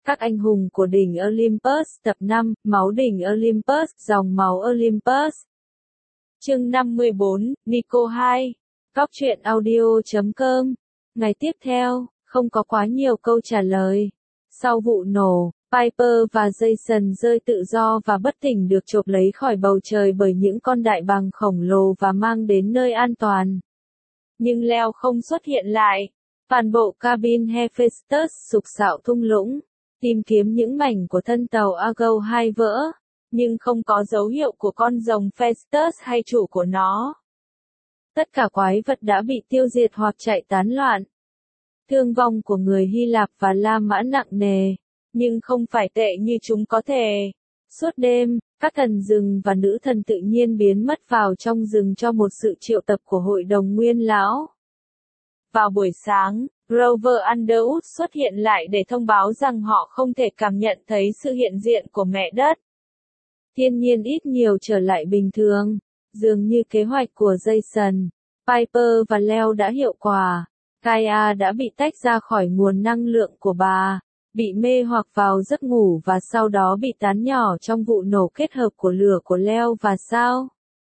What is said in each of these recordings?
Các anh hùng của đỉnh Olympus tập 5, máu đỉnh Olympus, dòng máu Olympus. Chương 54, Nico 2. Góc truyện audio.com. Ngày tiếp theo, không có quá nhiều câu trả lời. Sau vụ nổ, Piper và Jason rơi tự do và bất tỉnh được chộp lấy khỏi bầu trời bởi những con đại bàng khổng lồ và mang đến nơi an toàn. Nhưng Leo không xuất hiện lại. Toàn bộ cabin Hephaestus sục sạo thung lũng, tìm kiếm những mảnh của thân tàu Argo 2 vỡ, nhưng không có dấu hiệu của con rồng Festus hay chủ của nó. Tất cả quái vật đã bị tiêu diệt hoặc chạy tán loạn. Thương vong của người Hy Lạp và La Mã nặng nề, nhưng không phải tệ như chúng có thể. Suốt đêm, các thần rừng và nữ thần tự nhiên biến mất vào trong rừng cho một sự triệu tập của hội đồng nguyên lão. Vào buổi sáng, Grover Underwood xuất hiện lại để thông báo rằng họ không thể cảm nhận thấy sự hiện diện của mẹ đất. Thiên nhiên ít nhiều trở lại bình thường, dường như kế hoạch của Jason, Piper và Leo đã hiệu quả. Gaia đã bị tách ra khỏi nguồn năng lượng của bà, bị mê hoặc vào giấc ngủ và sau đó bị tán nhỏ trong vụ nổ kết hợp của lửa của Leo và sao.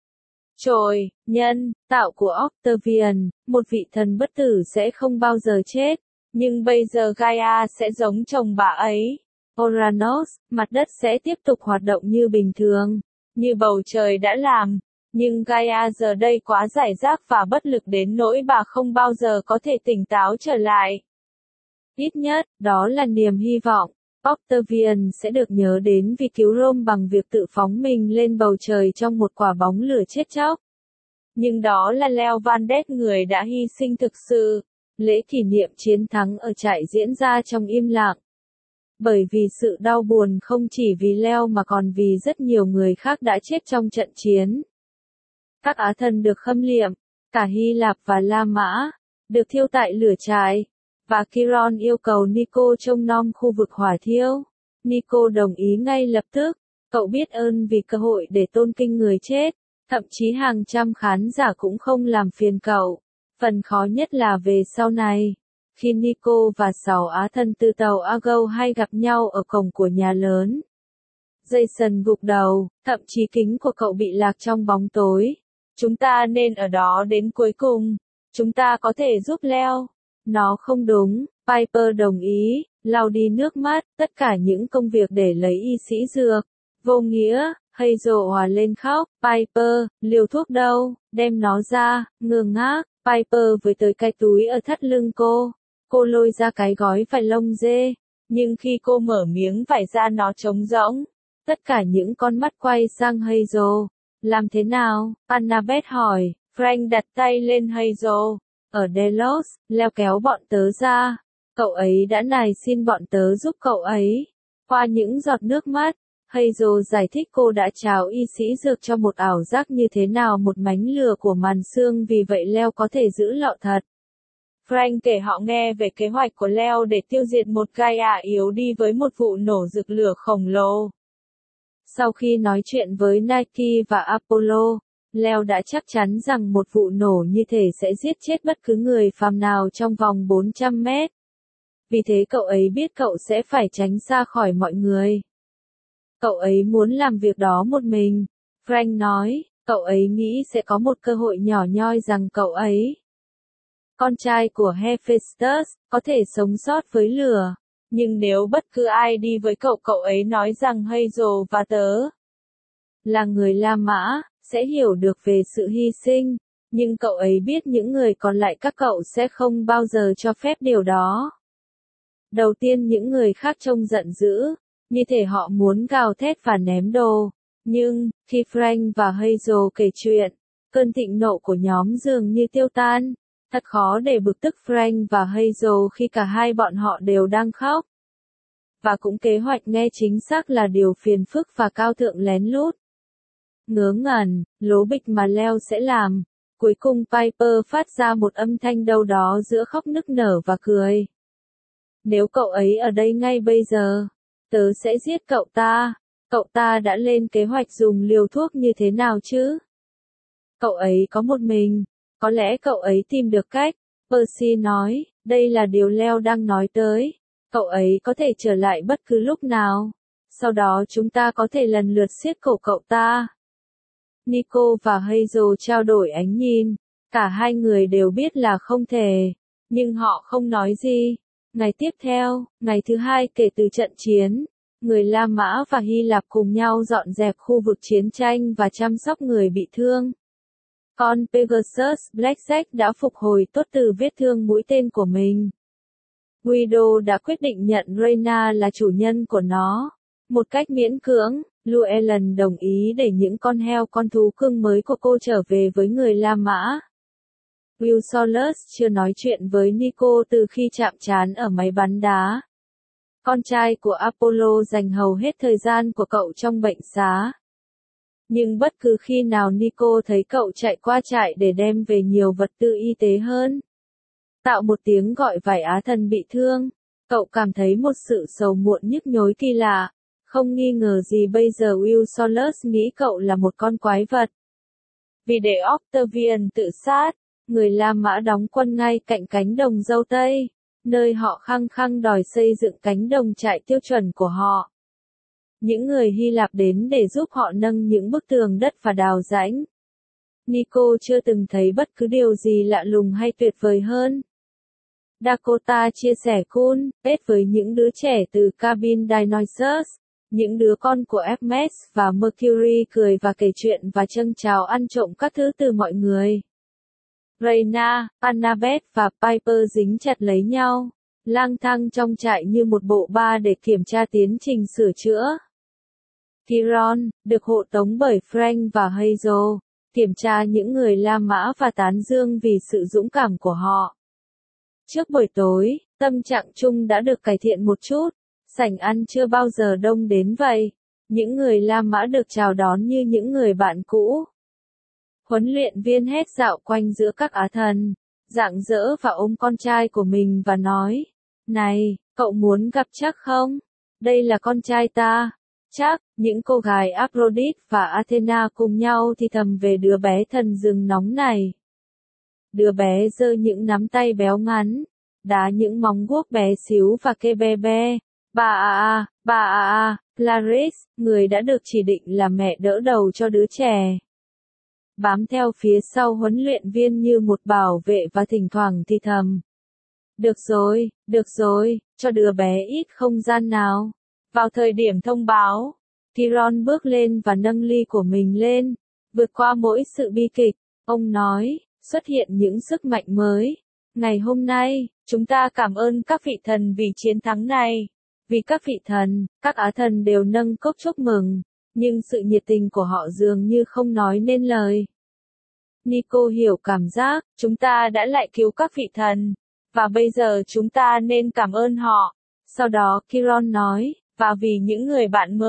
Trồi, nhân, tạo của Octavian, một vị thần bất tử sẽ không bao giờ chết, nhưng bây giờ Gaia sẽ giống chồng bà ấy. Uranus, mặt đất sẽ tiếp tục hoạt động như bình thường, như bầu trời đã làm, nhưng Gaia giờ đây quá giải rác và bất lực đến nỗi bà không bao giờ có thể tỉnh táo trở lại. Ít nhất, đó là niềm hy vọng. Octavian sẽ được nhớ đến vì cứu Rome bằng việc tự phóng mình lên bầu trời trong một quả bóng lửa chết chóc. Nhưng đó là Leo Van Dek người đã hy sinh thực sự. Lễ kỷ niệm chiến thắng ở trại diễn ra trong im lặng. Bởi vì sự đau buồn không chỉ vì Leo mà còn vì rất nhiều người khác đã chết trong trận chiến. Các á thần được khâm liệm, cả Hy Lạp và La Mã, được thiêu tại lửa trại. Và Chiron yêu cầu Nico trông nom khu vực hỏa thiêu. Nico đồng ý ngay lập tức, cậu biết ơn vì cơ hội để tôn kính người chết, thậm chí hàng trăm khán giả cũng không làm phiền cậu. Phần khó nhất là về sau này, khi Nico và 6 á thần từ tàu Argo hay gặp nhau ở cổng của nhà lớn. Jason gục đầu, thậm chí kính của cậu bị lạc trong bóng tối. Chúng ta nên ở đó đến cuối cùng. Chúng ta có thể giúp Leo. Nó không đúng, Piper đồng ý, lau đi nước mắt, tất cả những công việc để lấy y sĩ dược. Vô nghĩa, Hazel hòa lên khóc, Piper, liều thuốc đâu, đem nó ra, ngơ ngác, Piper với tới cái túi ở thắt lưng cô. Cô lôi ra cái gói vải lông dê, nhưng khi cô mở miếng vải ra nó trống rỗng. Tất cả những con mắt quay sang Hazel. Làm thế nào? Annabeth hỏi, Frank đặt tay lên Hazel. Ở Delos, Leo kéo bọn tớ ra. Cậu ấy đã nài xin bọn tớ giúp cậu ấy. Qua những giọt nước mắt, Hazel giải thích cô đã trao y sĩ dược cho một ảo giác như thế nào một mánh lừa của màn sương vì vậy Leo có thể giữ lọ thật. Frank kể họ nghe về kế hoạch của Leo để tiêu diệt một Gaia yếu đi với một vụ nổ rực lửa khổng lồ. Sau khi nói chuyện với Nike và Apollo, Leo đã chắc chắn rằng một vụ nổ như thể sẽ giết chết bất cứ người phàm nào trong vòng 400 mét. Vì thế cậu ấy biết cậu sẽ phải tránh xa khỏi mọi người. Cậu ấy muốn làm việc đó một mình. Frank nói, cậu ấy nghĩ sẽ có một cơ hội nhỏ nhoi rằng cậu ấy, con trai của Hephaestus, có thể sống sót với lửa. Nhưng nếu bất cứ ai đi với cậu cậu ấy nói rằng Hazel và tớ là người La Mã, sẽ hiểu được về sự hy sinh, nhưng cậu ấy biết những người còn lại các cậu sẽ không bao giờ cho phép điều đó. Đầu tiên những người khác trông giận dữ, như thể họ muốn gào thét và ném đồ, nhưng, khi Frank và Hazel kể chuyện, cơn thịnh nộ của nhóm dường như tiêu tan. Thật khó để bực tức Frank và Hazel khi cả hai bọn họ đều đang khóc. Và cũng kế hoạch nghe chính xác là điều phiền phức và cao thượng lén lút. Ngớ ngẩn, lố bịch mà Leo sẽ làm. Cuối cùng Piper phát ra một âm thanh đâu đó giữa khóc nức nở và cười. Nếu cậu ấy ở đây ngay bây giờ, tớ sẽ giết cậu ta. Cậu ta đã lên kế hoạch dùng liều thuốc như thế nào chứ? Cậu ấy có một mình. Có lẽ cậu ấy tìm được cách. Percy nói, đây là điều Leo đang nói tới. Cậu ấy có thể trở lại bất cứ lúc nào. Sau đó chúng ta có thể lần lượt siết cổ cậu ta. Nico và Hazel trao đổi ánh nhìn. Cả hai người đều biết là không thể. Nhưng họ không nói gì. Ngày tiếp theo, ngày thứ hai kể từ trận chiến, người La Mã và Hy Lạp cùng nhau dọn dẹp khu vực chiến tranh và chăm sóc người bị thương. Con Pegasus Blackjack đã phục hồi tốt từ vết thương mũi tên của mình. Guido đã quyết định nhận Reyna là chủ nhân của nó. Một cách miễn cưỡng, Llewellyn đồng ý để những con heo con thú cưng mới của cô trở về với người La Mã. Wilsolus chưa nói chuyện với Nico từ khi chạm trán ở máy bắn đá. Con trai của Apollo dành hầu hết thời gian của cậu trong bệnh xá. Nhưng bất cứ khi nào Nico thấy cậu chạy qua trại để đem về nhiều vật tư y tế hơn, tạo một tiếng gọi vải á thần bị thương, cậu cảm thấy một sự sầu muộn nhức nhối kỳ lạ. Không nghi ngờ gì bây giờ Wilsolus nghĩ cậu là một con quái vật. Vì để Octavian tự sát, người La Mã đóng quân ngay cạnh cánh đồng dâu tây, nơi họ khăng khăng đòi xây dựng cánh đồng trại tiêu chuẩn của họ. Những người Hy Lạp đến để giúp họ nâng những bức tường đất và đào rãnh. Nico chưa từng thấy bất cứ điều gì lạ lùng hay tuyệt vời hơn. Dakota chia sẻ cool, pet với những đứa trẻ từ cabin Dionysus. Những đứa con của Hermes và Mercury cười và kể chuyện và châng chào ăn trộm các thứ từ mọi người. Reyna, Annabeth và Piper dính chặt lấy nhau, lang thang trong trại như một bộ ba để kiểm tra tiến trình sửa chữa. Chiron, được hộ tống bởi Frank và Hazel, kiểm tra những người La Mã và tán dương vì sự dũng cảm của họ. Trước buổi tối, tâm trạng chung đã được cải thiện một chút. Sảnh ăn chưa bao giờ đông đến vậy. Những người La Mã được chào đón như những người bạn cũ. Huấn luyện viên hét dạo quanh giữa các á thần, rạng rỡ và ôm con trai của mình và nói, này, cậu muốn gặp Chắc không? Đây là con trai ta. Chắc, những cô gái Aphrodite và Athena cùng nhau thì thầm về đứa bé thần rừng nóng này. Đứa bé giơ những nắm tay béo ngắn, đá những móng guốc bé xíu và kêu be be. Bà Clarice, người đã được chỉ định là mẹ đỡ đầu cho đứa trẻ. Bám theo phía sau huấn luyện viên như một bảo vệ và thỉnh thoảng thì thầm. Được rồi, cho đứa bé ít không gian nào. Vào thời điểm thông báo, Chiron bước lên và nâng ly của mình lên, vượt qua mỗi sự bi kịch, ông nói, xuất hiện những sức mạnh mới. Ngày hôm nay, chúng ta cảm ơn các vị thần vì chiến thắng này. Vì các vị thần, các á thần đều nâng cốc chúc mừng, nhưng sự nhiệt tình của họ dường như không nói nên lời. Nico hiểu cảm giác, chúng ta đã lại cứu các vị thần, và bây giờ chúng ta nên cảm ơn họ. Sau đó Chiron nói, và vì những người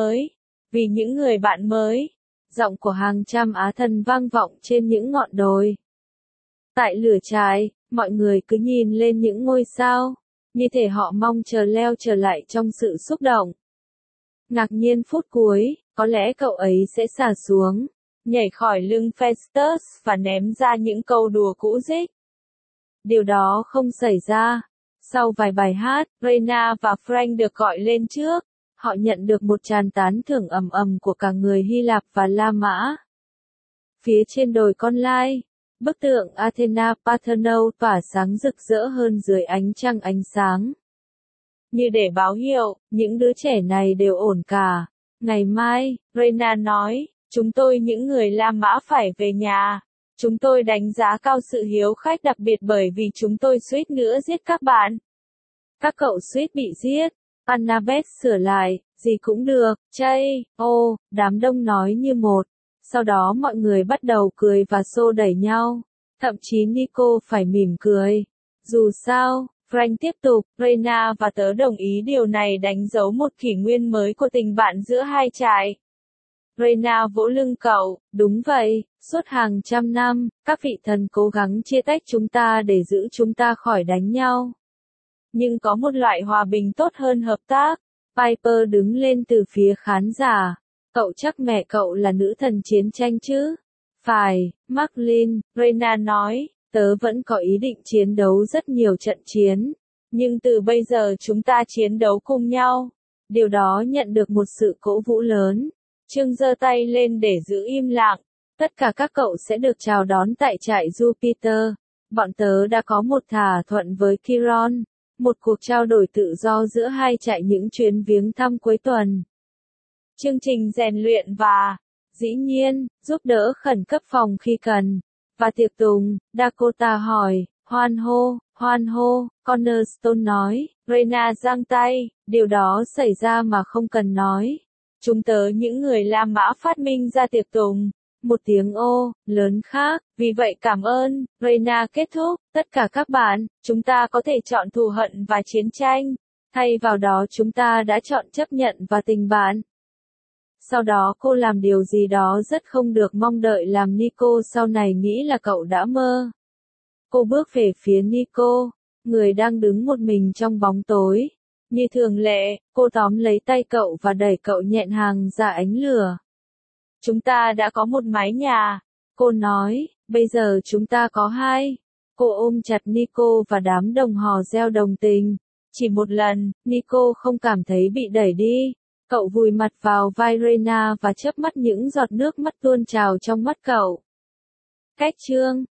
bạn mới, giọng của hàng trăm á thần vang vọng trên những ngọn đồi. Tại lửa trại, mọi người cứ nhìn lên những ngôi sao, như thể họ mong chờ leo trở lại trong sự xúc động. Ngạc nhiên phút cuối, có lẽ cậu ấy sẽ xả xuống, nhảy khỏi lưng Festus và ném ra những câu đùa cũ rích. Điều đó không xảy ra. Sau vài bài hát, Reyna và Frank được gọi lên trước. Họ nhận được một tràng tán thưởng ầm ầm của cả người Hy Lạp và La Mã. Phía trên đồi Con Lai, bức tượng Athena Parthenon tỏa sáng rực rỡ hơn dưới ánh trăng ánh sáng. Như để báo hiệu, những đứa trẻ này đều ổn cả. Ngày mai, Reyna nói, chúng tôi những người La Mã phải về nhà. Chúng tôi đánh giá cao sự hiếu khách đặc biệt bởi vì chúng tôi suýt nữa giết các bạn. Các cậu suýt bị giết. Annabeth sửa lại, gì cũng được, chay, đám đông nói như một. Sau đó mọi người bắt đầu cười và xô đẩy nhau. Thậm chí Nico phải mỉm cười. Dù sao, Frank tiếp tục, Reyna và tớ đồng ý điều này đánh dấu một kỷ nguyên mới của tình bạn giữa hai trại. Reyna vỗ lưng cậu, đúng vậy, suốt hàng trăm năm, các vị thần cố gắng chia tách chúng ta để giữ chúng ta khỏi đánh nhau. Nhưng có một loại hòa bình tốt hơn hợp tác. Piper đứng lên từ phía khán giả. Cậu chắc mẹ cậu là nữ thần chiến tranh chứ? Phải, Marlin, Reyna nói, tớ vẫn có ý định chiến đấu rất nhiều trận chiến. Nhưng từ bây giờ chúng ta chiến đấu cùng nhau. Điều đó nhận được một sự cổ vũ lớn. Trương giơ tay lên để giữ im lặng. Tất cả các cậu sẽ được chào đón tại trại Jupiter. Bọn tớ đã có một thỏa thuận với Chiron. Một cuộc trao đổi tự do giữa hai trại những chuyến viếng thăm cuối tuần. Chương trình rèn luyện và, dĩ nhiên, giúp đỡ khẩn cấp phòng khi cần. Và tiệc tùng, Dakota hỏi, hoan hô, Cornerstone nói, Reyna giang tay, điều đó xảy ra mà không cần nói. Chúng tớ những người La Mã phát minh ra tiệc tùng. Một tiếng ô, lớn khác, vì vậy cảm ơn, Reyna kết thúc, tất cả các bạn, chúng ta có thể chọn thù hận và chiến tranh. Thay vào đó chúng ta đã chọn chấp nhận và tình bạn. Sau đó cô làm điều gì đó rất không được mong đợi làm Nico sau này nghĩ là cậu đã mơ. Cô bước về phía Nico, người đang đứng một mình trong bóng tối. Như thường lệ, cô tóm lấy tay cậu và đẩy cậu nhẹ nhàng ra ánh lửa. Chúng ta đã có một mái nhà, cô nói, bây giờ chúng ta có hai. Cô ôm chặt Nico và đám đồng hò reo đồng tình. Chỉ một lần, Nico không cảm thấy bị đẩy đi. Cậu vùi mặt vào vai Reyna và chớp mắt những giọt nước mắt tuôn trào trong mắt cậu. Cách chương